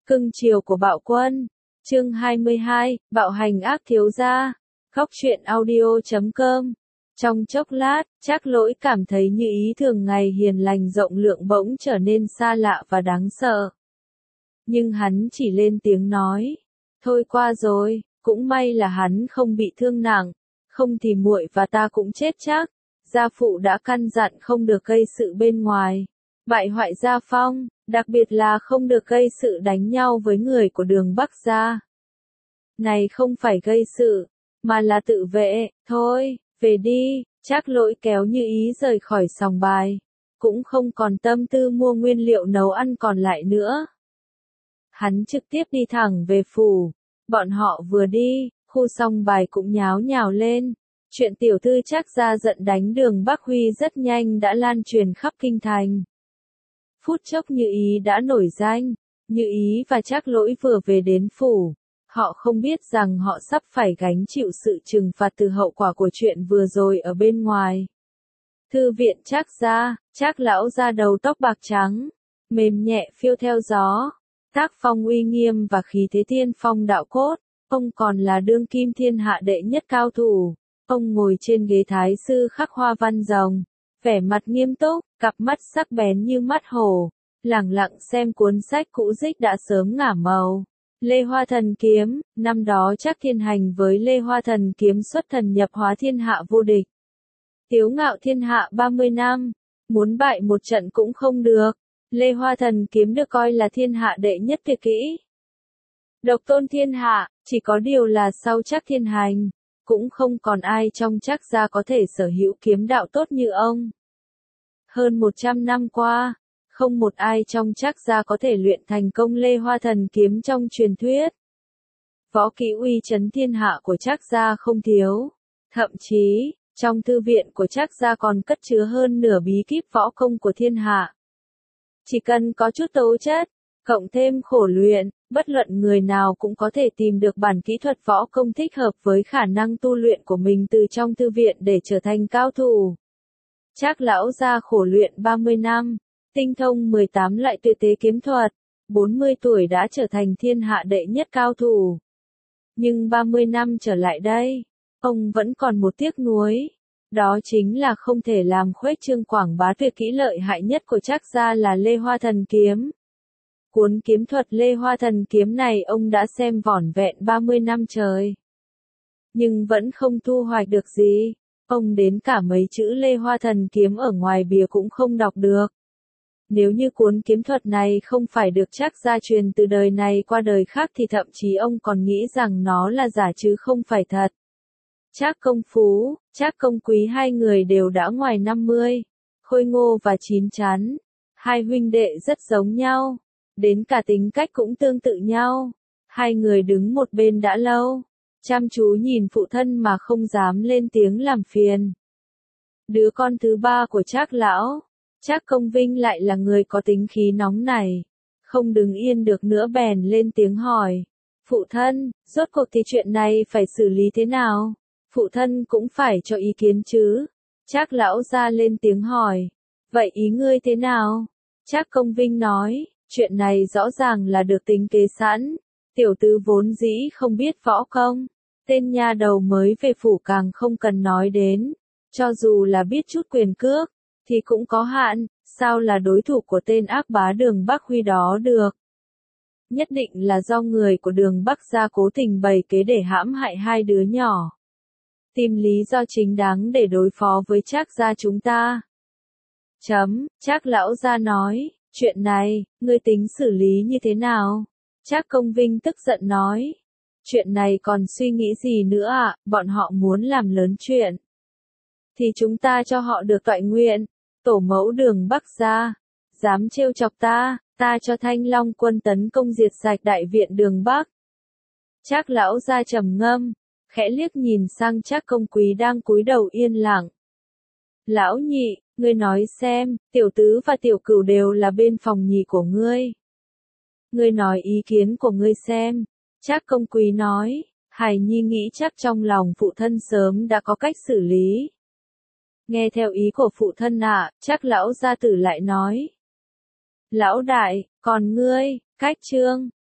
Cưng chiều của Bạo Quân. Chương 22, bạo hành ác thiếu gia. Góc truyện audio.com. Trong chốc lát, Trác Lỗi cảm thấy như ý thường ngày hiền lành rộng lượng bỗng trở nên xa lạ và đáng sợ. Nhưng hắn chỉ lên tiếng nói, thôi qua rồi, cũng may là hắn không bị thương nặng, không thì muội và ta cũng chết chắc. Gia phụ đã căn dặn không được gây sự bên ngoài, bại hoại gia phong, đặc biệt là không được gây sự đánh nhau với người của Đường Bắc gia. Này không phải gây sự, mà là tự vệ, thôi, về đi. Trác Lỗi kéo Như Ý rời khỏi sòng bài, cũng không còn tâm tư mua nguyên liệu nấu ăn còn lại nữa. Hắn trực tiếp đi thẳng về phủ. Bọn họ vừa đi, khu sòng bài cũng nháo nhào lên. Chuyện tiểu thư Trác gia giận đánh Đường Bắc Huy rất nhanh đã lan truyền khắp kinh thành. Phút chốc Như Ý đã nổi danh. Như Ý và Trác Lỗi vừa về đến phủ. Họ không biết rằng họ sắp phải gánh chịu sự trừng phạt từ hậu quả của chuyện vừa rồi ở bên ngoài. Thư viện Trác gia, Trác lão gia đầu tóc bạc trắng, mềm nhẹ phiêu theo gió, tác phong uy nghiêm và khí thế tiên phong đạo cốt. Ông còn là đương kim thiên hạ đệ nhất cao thủ. Ông ngồi trên ghế thái sư khắc hoa văn rồng, vẻ mặt nghiêm túc, cặp mắt sắc bén như mắt hổ, lẳng lặng xem cuốn sách cũ dích đã sớm ngả màu. Lê Hoa Thần Kiếm, năm đó Trác Thiên Hành với Lê Hoa Thần Kiếm xuất thần nhập hóa thiên hạ vô địch. Tiếu ngạo thiên hạ 30 năm, muốn bại một trận cũng không được. Lê Hoa Thần Kiếm được coi là thiên hạ đệ nhất tuyệt kỹ. Độc tôn thiên hạ, chỉ có điều là sau Trác Thiên Hành, cũng không còn ai trong Trác gia có thể sở hữu kiếm đạo tốt như ông. Hơn 100 năm qua, không một ai trong Trác gia có thể luyện thành công Lê Hoa Thần Kiếm trong truyền thuyết. Võ kỹ uy chấn thiên hạ của Trác gia không thiếu, thậm chí, trong thư viện của Trác gia còn cất chứa hơn nửa bí kíp võ công của thiên hạ. Chỉ cần có chút tố chất, cộng thêm khổ luyện, bất luận người nào cũng có thể tìm được bản kỹ thuật võ công thích hợp với khả năng tu luyện của mình từ trong thư viện để trở thành cao thủ. Trác lão gia khổ luyện 30 năm, tinh thông 18 loại tuyệt thế kiếm thuật, 40 tuổi đã trở thành thiên hạ đệ nhất cao thủ. Nhưng 30 năm trở lại đây, ông vẫn còn một tiếc nuối. Đó chính là không thể làm khuếch trương quảng bá tuyệt kỹ lợi hại nhất của Trác gia là Lê Hoa Thần Kiếm. Cuốn kiếm thuật Lê Hoa Thần Kiếm này ông đã xem vỏn vẹn 30 năm trời. Nhưng vẫn không thu hoạch được gì. Ông đến cả mấy chữ Lê Hoa Thần Kiếm ở ngoài bìa cũng không đọc được. Nếu như cuốn kiếm thuật này không phải được Trác gia truyền từ đời này qua đời khác thì thậm chí ông còn nghĩ rằng nó là giả chứ không phải thật. Trác Công Phú, Trác Công Quý hai người đều đã ngoài 50, khôi ngô và chín chắn. Hai huynh đệ rất giống nhau, đến cả tính cách cũng tương tự nhau. Hai người đứng một bên đã lâu, chăm chú nhìn phụ thân mà không dám lên tiếng làm phiền. Đứa con thứ ba của Trác lão, Trác Công Vinh lại là người có tính khí nóng này, không đứng yên được nữa bèn lên tiếng hỏi. Phụ thân, rốt cuộc thì chuyện này phải xử lý thế nào? Phụ thân cũng phải cho ý kiến chứ. Trác lão ra lên tiếng hỏi. Vậy ý ngươi thế nào? Trác Công Vinh nói, chuyện này rõ ràng là được tính kế sẵn. Tiểu tứ vốn dĩ không biết võ công. Tên nha đầu mới về phủ càng không cần nói đến. Cho dù là biết chút quyền cước, thì cũng có hạn, sao là đối thủ của tên ác bá Đường Bắc Huy đó được. Nhất định là do người của Đường Bắc gia cố tình bày kế để hãm hại hai đứa nhỏ. Tìm lý do chính đáng để đối phó với Trác gia chúng ta. Trác lão gia nói, chuyện này, ngươi tính xử lý như thế nào? Trác Công Vinh tức giận nói, chuyện này còn suy nghĩ gì nữa ạ, bọn họ muốn làm lớn chuyện. Thì chúng ta cho họ được toại nguyện, tổ mẫu Đường Bắc gia, dám trêu chọc ta cho Thanh Long quân tấn công diệt sạch đại viện Đường Bắc. Trác lão gia trầm ngâm, khẽ liếc nhìn sang Trác Công Quý đang cúi đầu yên lặng. Lão nhị, ngươi nói xem, tiểu tứ và tiểu cửu đều là bên phòng nhị của ngươi. Ngươi nói ý kiến của ngươi xem. Trác Công Quý nói, Hải Nhi nghĩ chắc trong lòng phụ thân sớm đã có cách xử lý. Nghe theo ý của phụ thân ạ, Trác lão gia tử lại nói. Lão đại, còn ngươi, cách trương,